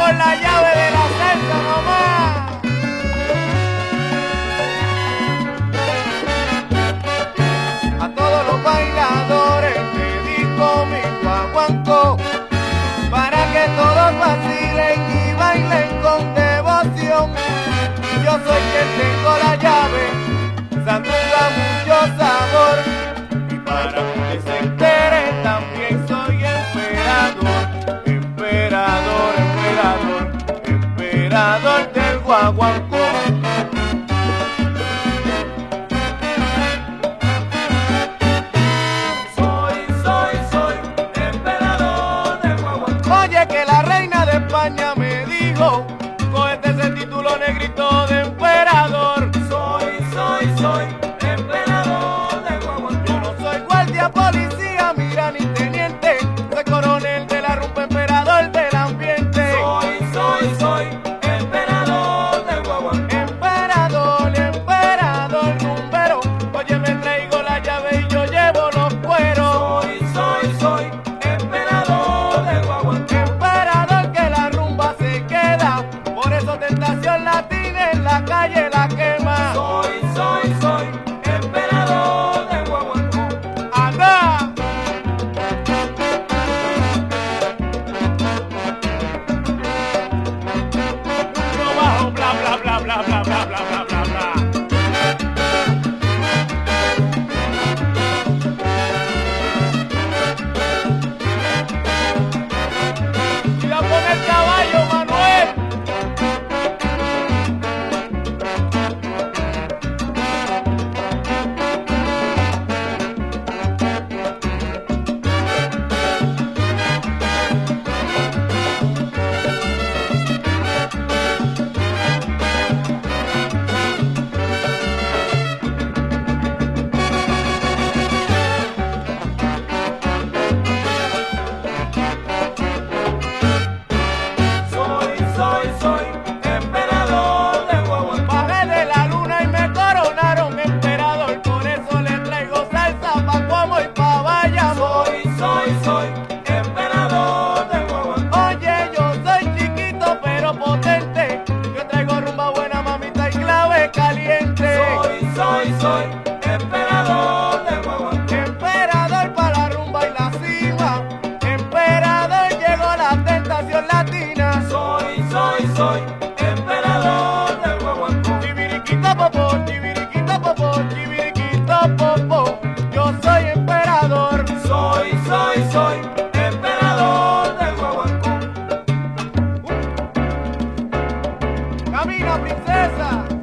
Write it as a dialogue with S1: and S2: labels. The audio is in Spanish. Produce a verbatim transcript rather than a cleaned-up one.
S1: por la llave de la salsa nomás. A todos los bailadores dedico mi guaguancó, para que todos vacilen y bailen con devoción. Yo soy quien tengo la llave, sandunga mucho sabor, y para que se entere también soy emperador, emperador, emperador, emperador del guaguancó. España me dijo, cógete ese título negrito de emperador.
S2: Soy, soy, soy emperador de Guaguancó.
S1: Yo no soy guardia, policía, mira ni teniente, soy coronel de la rumba, emperador del ambiente.
S2: Soy, soy, soy emperador de Guaguancó.
S1: Emperador, emperador rumbero, oye me traigo la llave y yo llevo los cueros.
S2: Soy, soy, soy emperador de Guaguancó.
S1: Tentación latina en la calle la quema.
S2: Soy, soy, soy emperador de Guaguancó.
S1: ¡Anda! Uno bajo, bla, bla, bla, bla, bla, bla, bla, bla, bla, bla. Cuidado con el caballo, Manuel.
S2: Soy, soy emperador de Guaguancó.
S1: Emperador para la rumba y la cima, emperador llegó la tentación latina.
S2: Soy, soy, soy emperador de Guaguancó.
S1: Chiviriquito popó, chiviriquito popó, chiviriquito popó, yo soy emperador.
S2: Soy, soy, soy emperador de Guaguancó.
S1: Camina, princesa.